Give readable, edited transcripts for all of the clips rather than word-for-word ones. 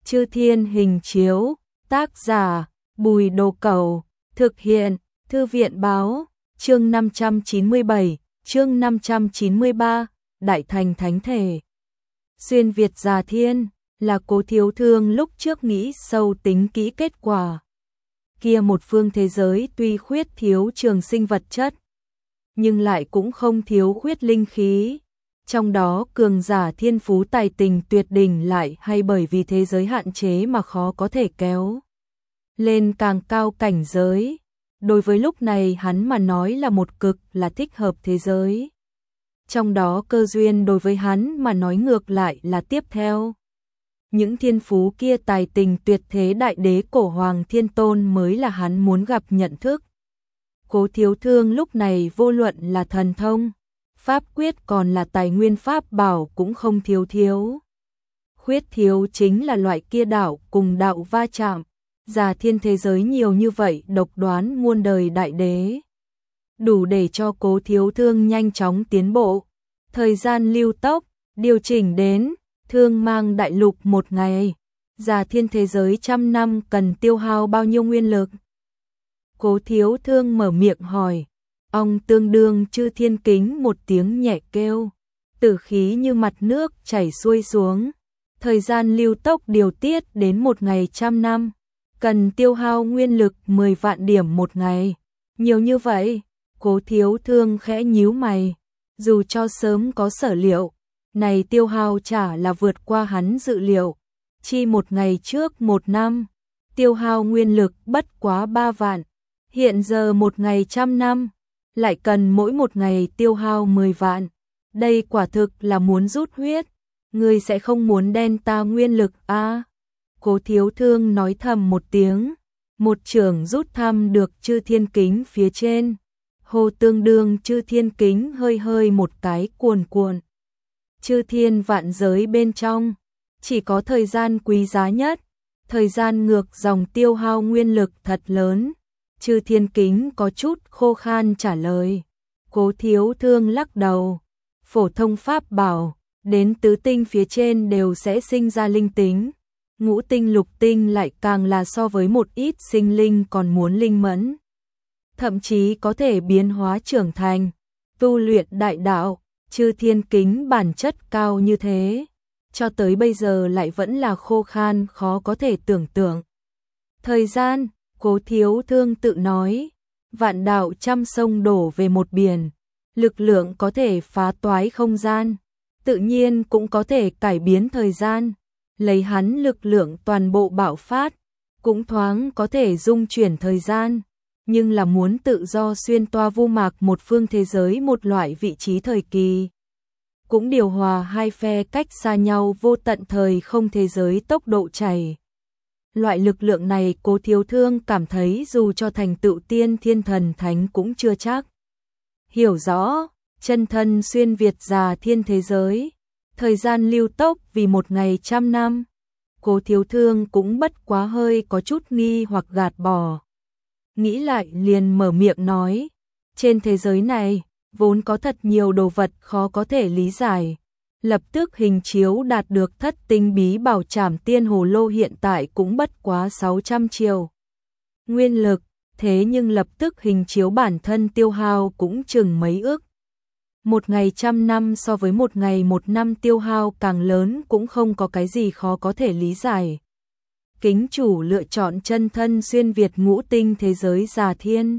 Chư Thiên Hình Chiếu, tác giả Bùi Đồ Cẩu, thực hiện Thư viện Báo, chương 597, chương 593, Đại Thành Thánh Thể. Xuyên Việt Già Thiên, là Cố Thiếu Thương lúc trước nghĩ sâu tính kỹ kết quả. Kia một phương thế giới tuy khuyết thiếu trường sinh vật chất, nhưng lại cũng không thiếu khuyết linh khí. Trong đó cường giả thiên phú tài tình tuyệt đỉnh lại hay bởi vì thế giới hạn chế mà khó có thể kéo lên càng cao cảnh giới. Đối với lúc này hắn mà nói là một cực là thích hợp thế giới. Trong đó cơ duyên đối với hắn mà nói ngược lại là tiếp theo. Những thiên phú kia tài tình tuyệt thế đại đế cổ hoàng thiên tôn mới là hắn muốn gặp nhận thức. Cố Thiếu Thương lúc này vô luận là thần thông, pháp quyết còn là tài nguyên pháp bảo cũng không thiếu. Khuyết thiếu chính là loại kia đạo cùng đạo va chạm. Già thiên thế giới nhiều như vậy độc đoán muôn đời đại đế, đủ để cho Cố Thiếu Thương nhanh chóng tiến bộ. Thời gian lưu tốc, điều chỉnh đến Thương Mang đại lục một ngày, già thiên thế giới 100 năm cần tiêu hao bao nhiêu nguyên lực? Cố Thiếu Thương mở miệng hỏi. Ông tương đương Chư Thiên Kính một tiếng nhẹ kêu, tử khí như mặt nước chảy xuôi xuống. Thời gian lưu tốc điều tiết đến một ngày 100 năm, cần tiêu hao nguyên lực 10 vạn điểm một ngày. Nhiều như vậy, Cố Thiếu Thương khẽ nhíu mày, dù cho sớm có sở liệu, này tiêu hao chả là vượt qua hắn dự liệu. Chi một ngày trước 1 năm, tiêu hao nguyên lực bất quá 3 vạn, hiện giờ một ngày 100 năm, lại cần mỗi một ngày tiêu hao 10 vạn. Đây quả thực là muốn rút huyết, ngươi sẽ không muốn đen ta nguyên lực à? Cố Thiếu Thương nói thầm một tiếng, một chưởng rút thăm được Chư Thiên Kính phía trên. Hồ tương đương Chư Thiên Kính hơi một cái cuồn. Chư Thiên vạn giới bên trong, chỉ có thời gian quý giá nhất, thời gian ngược dòng tiêu hao nguyên lực thật lớn. Chư Thiên Kính có chút khô khan trả lời. Cố Thiếu Thương lắc đầu, phổ thông pháp bảo, đến tứ tinh phía trên đều sẽ sinh ra linh tính. Ngũ tinh lục tinh lại càng là so với một ít sinh linh còn muốn linh mẫn. Thậm chí có thể biến hóa trưởng thành, tu luyện đại đạo. Chư Thiên Kính bản chất cao như thế, cho tới bây giờ lại vẫn là khô khan khó có thể tưởng tượng. Thời gian, Cố Thiếu Thương tự nói, vạn đạo trăm sông đổ về một biển, lực lượng có thể phá toái không gian, tự nhiên cũng có thể cải biến thời gian, lấy hắn lực lượng toàn bộ bạo phát, cũng thoáng có thể dung chuyển thời gian, nhưng là muốn tự do xuyên toa vu mạc một phương thế giới một loại vị trí thời kỳ. Cũng điều hòa hai phe cách xa nhau vô tận thời không thế giới tốc độ chảy. Loại lực lượng này Cố Thiếu Thương cảm thấy dù cho thành tựu tiên thiên thần thánh cũng chưa chắc. Hiểu rõ, chân thân xuyên Việt già thiên thế giới, thời gian lưu tốc vì một ngày 100 năm. Cố Thiếu Thương cũng bất quá hơi có chút nghi hoặc gạt bỏ. Nghĩ lại liền mở miệng nói, trên thế giới này, vốn có thật nhiều đồ vật khó có thể lý giải. Lập tức hình chiếu đạt được thất tinh bí bảo Trảm Tiên Hồ Lô hiện tại cũng bất quá 600 triệu nguyên lực, thế nhưng lập tức hình chiếu bản thân tiêu hao cũng chừng mấy ức. Một ngày 100 năm so với một ngày 1 năm tiêu hao càng lớn cũng không có cái gì khó có thể lý giải. Kính chủ lựa chọn chân thân xuyên Việt ngũ tinh thế giới già thiên.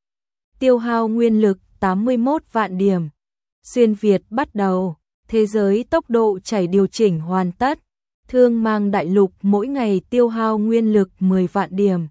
Tiêu hao nguyên lực 81 vạn điểm. Xuyên Việt bắt đầu, thế giới tốc độ chảy điều chỉnh hoàn tất. Thương Mang đại lục mỗi ngày tiêu hao nguyên lực 10 vạn điểm.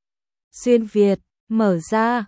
Xuyên Việt, mở ra,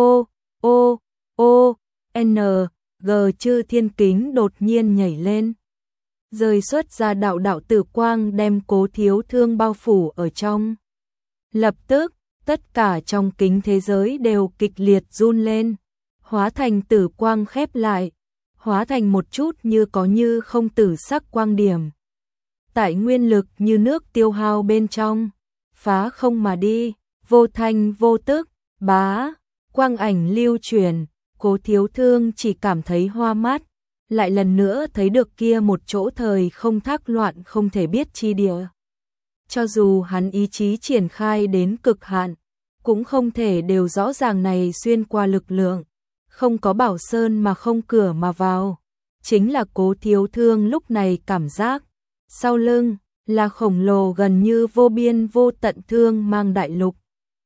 N, G Chư Thiên Kính đột nhiên nhảy lên. Rơi xuất ra đạo tử quang đem Cố Thiếu Thương bao phủ ở trong. Lập tức, tất cả trong kính thế giới đều kịch liệt run lên, hóa thành tử quang khép lại, hóa thành một chút như có như không tử sắc quang điểm. Tại nguyên lực như nước tiêu hao bên trong, phá không mà đi, vô thanh vô tức, quang ảnh lưu truyền. Cố Thiếu Thương chỉ cảm thấy hoa mắt, lại lần nữa thấy được kia một chỗ thời không thác loạn không thể biết chi địa. cho dù hắn ý chí triển khai đến cực hạn, cũng không thể đều rõ ràng này xuyên qua lực lượng, không có bảo sơn mà không cửa mà vào. Chính là Cố Thiếu Thương lúc này cảm giác, sau lưng là khổng lồ gần như vô biên vô tận thương mang đại lục.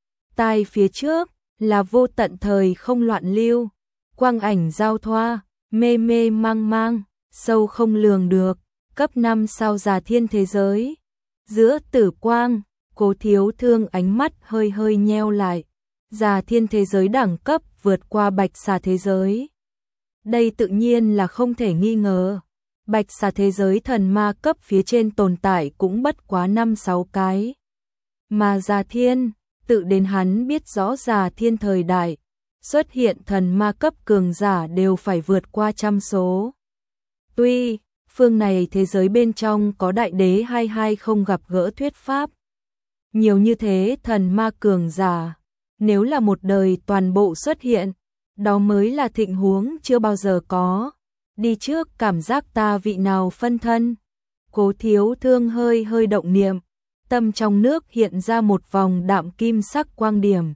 Tai phía trước là vô tận thời không loạn lưu, quang ảnh giao thoa, mê mê mang mang, sâu không lường được, cấp 5 sao già thiên thế giới. Giữa tử quang, Cố Thiếu Thương ánh mắt hơi hơi nheo lại, già thiên thế giới đẳng cấp vượt qua bạch xà thế giới. Đây tự nhiên là không thể nghi ngờ, bạch xà thế giới thần ma cấp phía trên tồn tại cũng bất quá 5-6 cái. Mà già thiên, tự đến hắn biết rõ già thiên thời đại, xuất hiện thần ma cấp cường giả đều phải vượt qua trăm số. Tuy, phương này thế giới bên trong có đại đế hay không gặp gỡ thuyết pháp. Nhiều như thế thần ma cường giả, nếu là một đời toàn bộ xuất hiện, đó mới là thịnh huống chưa bao giờ có. Đi trước cảm giác ta vị nào phân thân. Cố Thiếu Thương hơi hơi động niệm, tâm trong nước hiện ra một vòng đạm kim sắc quang điểm.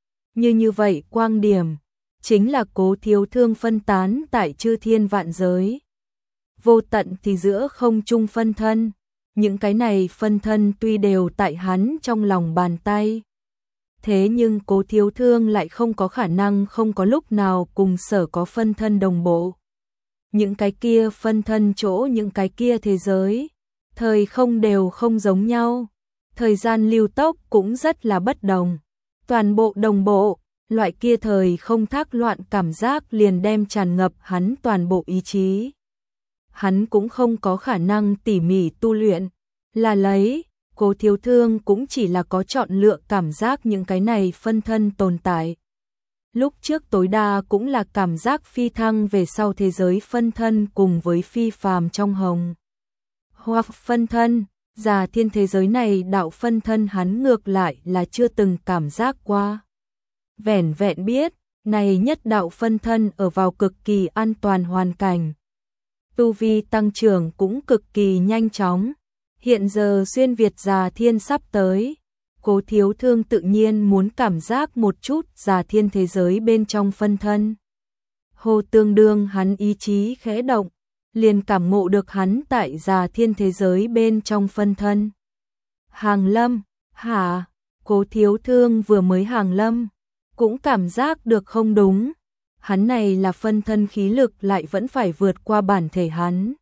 Như vậy quang điểm, chính là Cố Thiếu Thương phân tán tại chư thiên vạn giới. Vô tận thì giữa không trung phân thân, những cái này phân thân tuy đều tại hắn trong lòng bàn tay. Thế nhưng Cố Thiếu Thương lại không có khả năng không có lúc nào cùng sở có phân thân đồng bộ. Những cái kia phân thân chỗ những cái kia thế giới, thời không đều không giống nhau, thời gian lưu tốc cũng rất là bất đồng. Toàn bộ đồng bộ, loại kia thời không thác loạn cảm giác liền đem tràn ngập hắn toàn bộ ý chí. Hắn cũng không có khả năng tỉ mỉ tu luyện, là lấy, Cố Thiếu Thương cũng chỉ là có chọn lựa cảm giác những cái này phân thân tồn tại. Lúc trước tối đa cũng là cảm giác phi thăng về sau thế giới phân thân cùng với phi phàm trong hồng. Hoặc phân thân, già thiên thế giới này đạo phân thân hắn ngược lại là chưa từng cảm giác qua. Vẻn vẹn biết, này nhất đạo phân thân ở vào cực kỳ an toàn hoàn cảnh. Tu vi tăng trưởng cũng cực kỳ nhanh chóng. Hiện giờ xuyên Việt già thiên sắp tới, Cố Thiếu Thương tự nhiên muốn cảm giác một chút già thiên thế giới bên trong phân thân. Hồ tương đương hắn ý chí khẽ động, liền cảm ngộ được hắn tại già thiên thế giới bên trong phân thân. Hàng lâm, hả? Cố Thiếu Thương vừa mới hàng lâm, cũng cảm giác được không đúng. Hắn này là phân thân khí lực lại vẫn phải vượt qua bản thể hắn.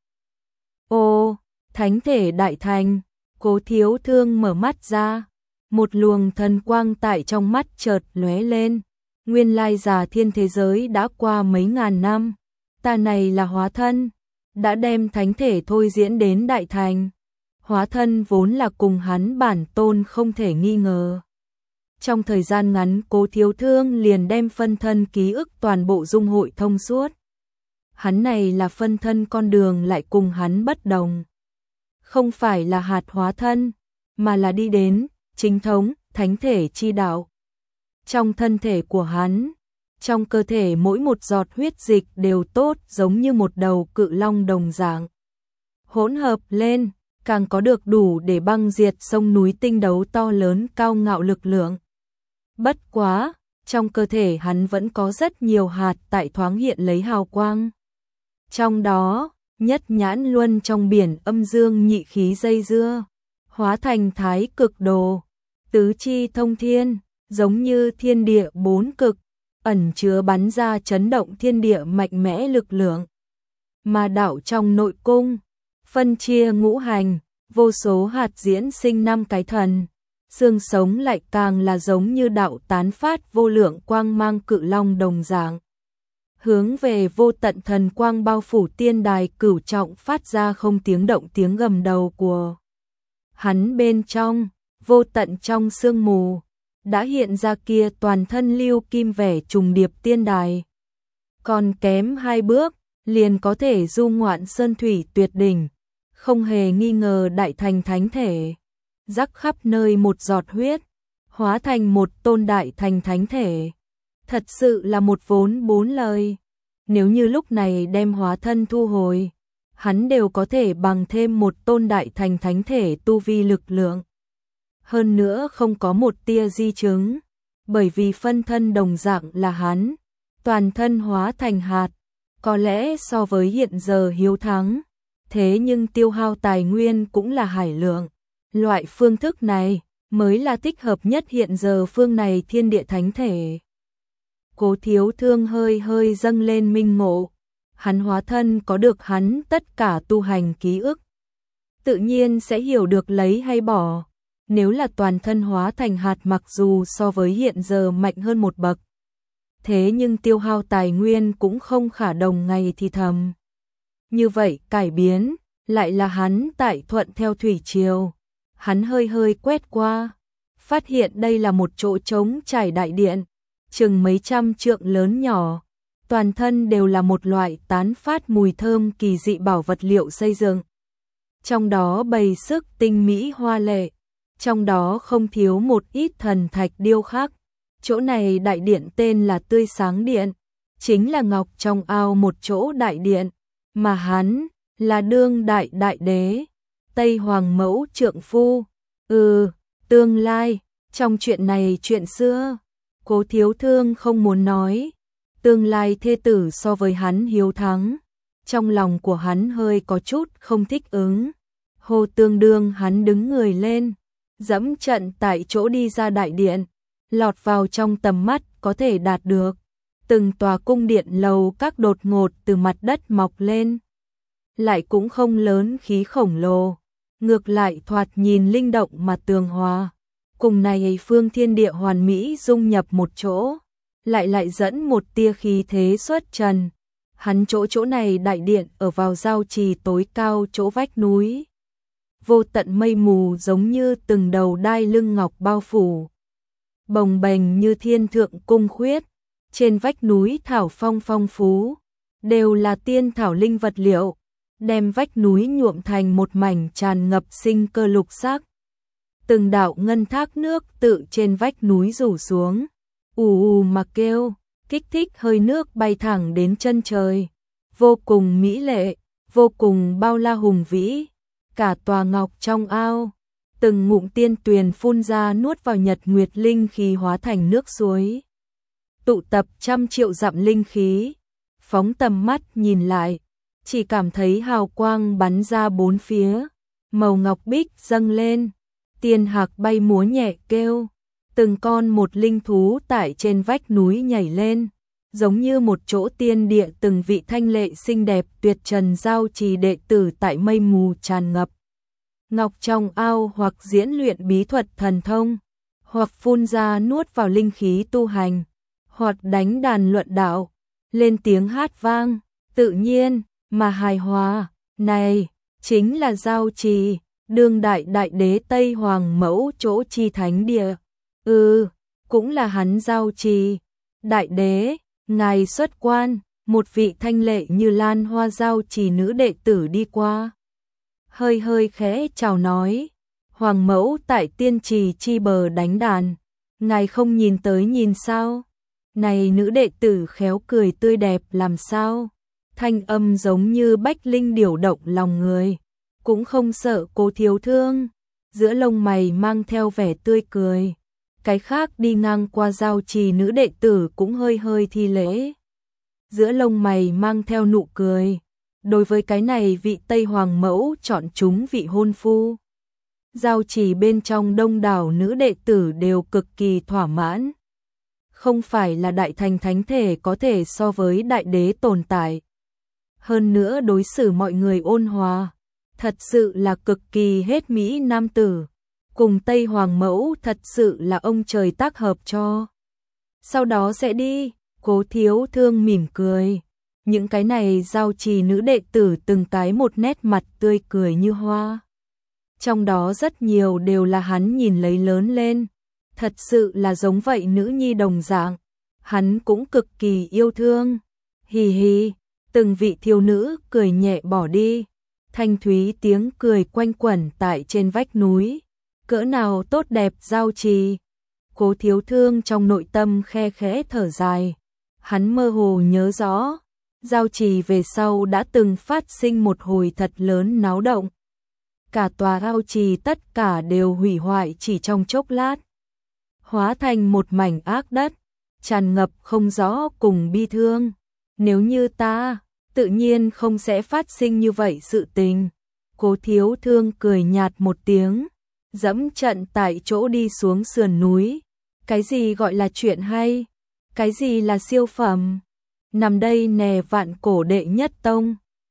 Ô, thánh thể đại thành, Cố Thiếu Thương mở mắt ra, một luồng thần quang tại trong mắt chợt lóe lên. Nguyên lai già thiên thế giới đã qua mấy ngàn năm, ta này là hóa thân, đã đem thánh thể thôi diễn đến đại thành. Hóa thân vốn là cùng hắn bản tôn không thể nghi ngờ. Trong thời gian ngắn Cố Thiếu Thương liền đem phân thân ký ức toàn bộ dung hội thông suốt. Hắn này là phân thân con đường lại cùng hắn bất đồng. Không phải là hạt hóa thân, mà là đi đến chính thống thánh thể chi đạo. Trong thân thể của hắn, trong cơ thể mỗi một giọt huyết dịch đều tốt giống như một đầu cự long đồng dạng. Hỗn hợp lên, càng có được đủ để băng diệt sông núi tinh đấu to lớn cao ngạo lực lượng. Bất quá, trong cơ thể hắn vẫn có rất nhiều hạt tại thoáng hiện lấy hào quang. Trong đó, nhất nhãn luân trong biển âm dương nhị khí dây dưa, hóa thành thái cực đồ, tứ chi thông thiên, giống như thiên địa bốn cực, ẩn chứa bắn ra chấn động thiên địa mạnh mẽ lực lượng. Mà đạo trong nội cung, phân chia ngũ hành, vô số hạt diễn sinh năm cái thần, xương sống lại càng là giống như đạo tán phát vô lượng quang mang cự long đồng dạng. Hướng về vô tận thần quang bao phủ tiên đài cửu trọng phát ra không tiếng động tiếng gầm đầu của hắn bên trong, vô tận trong sương mù, đã hiện ra kia toàn thân lưu kim vẻ trùng điệp tiên đài. Còn kém 2 bước, liền có thể du ngoạn sơn thủy tuyệt đỉnh, không hề nghi ngờ đại thành thánh thể. Rắc khắp nơi một giọt huyết, hóa thành một tôn đại thành thánh thể. Thật sự là một vốn 4 lời. Nếu như lúc này đem hóa thân thu hồi, hắn đều có thể bằng thêm một tôn đại thành thánh thể tu vi lực lượng. hơn nữa không có một tia di chứng, bởi vì phân thân đồng dạng là hắn, toàn thân hóa thành hạt, có lẽ so với hiện giờ hiếu thắng, thế nhưng tiêu hao tài nguyên cũng là hải lượng, loại phương thức này mới là thích hợp nhất hiện giờ phương này thiên địa thánh thể. Cố Thiếu Thương hơi hơi dâng lên minh ngộ, hắn hóa thân có được hắn tất cả tu hành ký ức, tự nhiên sẽ hiểu được lấy hay bỏ. Nếu là toàn thân hóa thành hạt mặc dù so với hiện giờ mạnh hơn một bậc, thế nhưng tiêu hao tài nguyên cũng không khả đồng ngày thì thầm. Như vậy cải biến, lại là hắn tại thuận theo thủy triều. Hắn hơi hơi quét qua, phát hiện đây là một chỗ trống trải đại điện, chừng mấy trăm trượng lớn nhỏ, toàn thân đều là một loại tán phát mùi thơm kỳ dị bảo vật liệu xây dựng. Trong đó bày sức tinh mỹ hoa lệ, trong đó không thiếu một ít thần thạch điêu khắc. Chỗ này đại điện tên là Tươi Sáng Điện, chính là ngọc trong ao một chỗ đại điện, mà hắn là đương đại đại đế, Tây Hoàng Mẫu trượng phu. Tương lai, trong chuyện này chuyện xưa, Cố Thiếu Thương không muốn nói, tương lai thê tử so với hắn hiếu thắng, trong lòng của hắn hơi có chút không thích ứng. Hồ tương đương hắn đứng người lên, dẫm trận tại chỗ đi ra đại điện, lọt vào trong tầm mắt có thể đạt được. Từng tòa cung điện lầu các đột ngột từ mặt đất mọc lên, lại cũng không lớn khí khổng lồ, ngược lại thoạt nhìn linh động mà tường hòa. Cùng này phương thiên địa hoàn mỹ dung nhập một chỗ, lại dẫn một tia khí thế xuất trần. Hắn chỗ này đại điện ở vào giao trì tối cao chỗ vách núi. Vô tận mây mù giống như từng đầu đai lưng ngọc bao phủ, bồng bềnh như thiên thượng cung khuyết. Trên vách núi thảo phong phong phú, đều là tiên thảo linh vật liệu, đem vách núi nhuộm thành một mảnh tràn ngập sinh cơ lục sắc. Từng đạo ngân thác nước tự trên vách núi rủ xuống, ù mà kêu, kích thích hơi nước bay thẳng đến chân trời. Vô cùng mỹ lệ, vô cùng bao la hùng vĩ. Cả tòa ngọc trong ao, từng ngụm tiên tuyền phun ra nuốt vào nhật nguyệt linh khí hóa thành nước suối. Tụ tập trăm triệu dặm linh khí, phóng tầm mắt nhìn lại, chỉ cảm thấy hào quang bắn ra bốn phía, màu ngọc bích dâng lên, tiên hạc bay múa nhẹ kêu, từng con một linh thú tại trên vách núi nhảy lên, giống như một chỗ tiên địa từng vị thanh lệ xinh đẹp tuyệt trần giao trì đệ tử tại mây mù tràn ngập. Ngọc trong ao hoặc diễn luyện bí thuật thần thông, hoặc phun ra nuốt vào linh khí tu hành, hoặc đánh đàn luận đạo, lên tiếng hát vang, tự nhiên mà hài hòa. Này chính là giao trì, đương đại đại đế Tây Hoàng Mẫu chỗ chi thánh địa. Cũng là hắn giao trì. Đại đế, ngài xuất quan. Một vị thanh lệ như lan hoa giao trì nữ đệ tử đi qua, hơi hơi khẽ chào nói, Hoàng Mẫu tại tiên trì chi bờ đánh đàn, ngài không nhìn tới nhìn sao? Này nữ đệ tử khéo cười tươi đẹp làm sao? Thanh âm giống như bách linh điều động lòng người, cũng không sợ Cố Thiếu Thương, giữa lông mày mang theo vẻ tươi cười. Cái khác đi ngang qua giao trì nữ đệ tử cũng hơi hơi thi lễ, giữa lông mày mang theo nụ cười. Đối với cái này vị Tây Hoàng Mẫu chọn chúng vị hôn phu, giao trì bên trong đông đảo nữ đệ tử đều cực kỳ thỏa mãn. Không phải là đại thành thánh thể có thể so với đại đế tồn tại. Hơn nữa đối xử mọi người ôn hòa, thật sự là cực kỳ hết mỹ nam tử. Cùng Tây Hoàng Mẫu thật sự là ông trời tác hợp cho. Sau đó sẽ đi, Cố Thiếu Thương mỉm cười. Những cái này giao trì nữ đệ tử từng cái một nét mặt tươi cười như hoa. Trong đó rất nhiều đều là hắn nhìn lấy lớn lên. Thật sự là giống vậy nữ nhi đồng dạng. Hắn cũng cực kỳ yêu thương. Hì hì, từng vị thiếu nữ cười nhẹ bỏ đi. Thanh thúy tiếng cười quanh quẩn tại trên vách núi. Cỡ nào tốt đẹp giao trì. Cố Thiếu Thương trong nội tâm khe khẽ thở dài. Hắn mơ hồ nhớ rõ, giao trì về sau đã từng phát sinh một hồi thật lớn náo động. cả tòa ao trì tất cả đều hủy hoại chỉ trong chốc lát, hóa thành một mảnh ác đất, tràn ngập không rõ cùng bi thương. Nếu như ta, tự nhiên không sẽ phát sinh như vậy sự tình. Cố Thiếu Thương cười nhạt một tiếng, dẫm trận tại chỗ đi xuống sườn núi. Cái gì gọi là chuyện hay? Cái gì là siêu phẩm? Nằm đây nè, Vạn Cổ đệ nhất tông.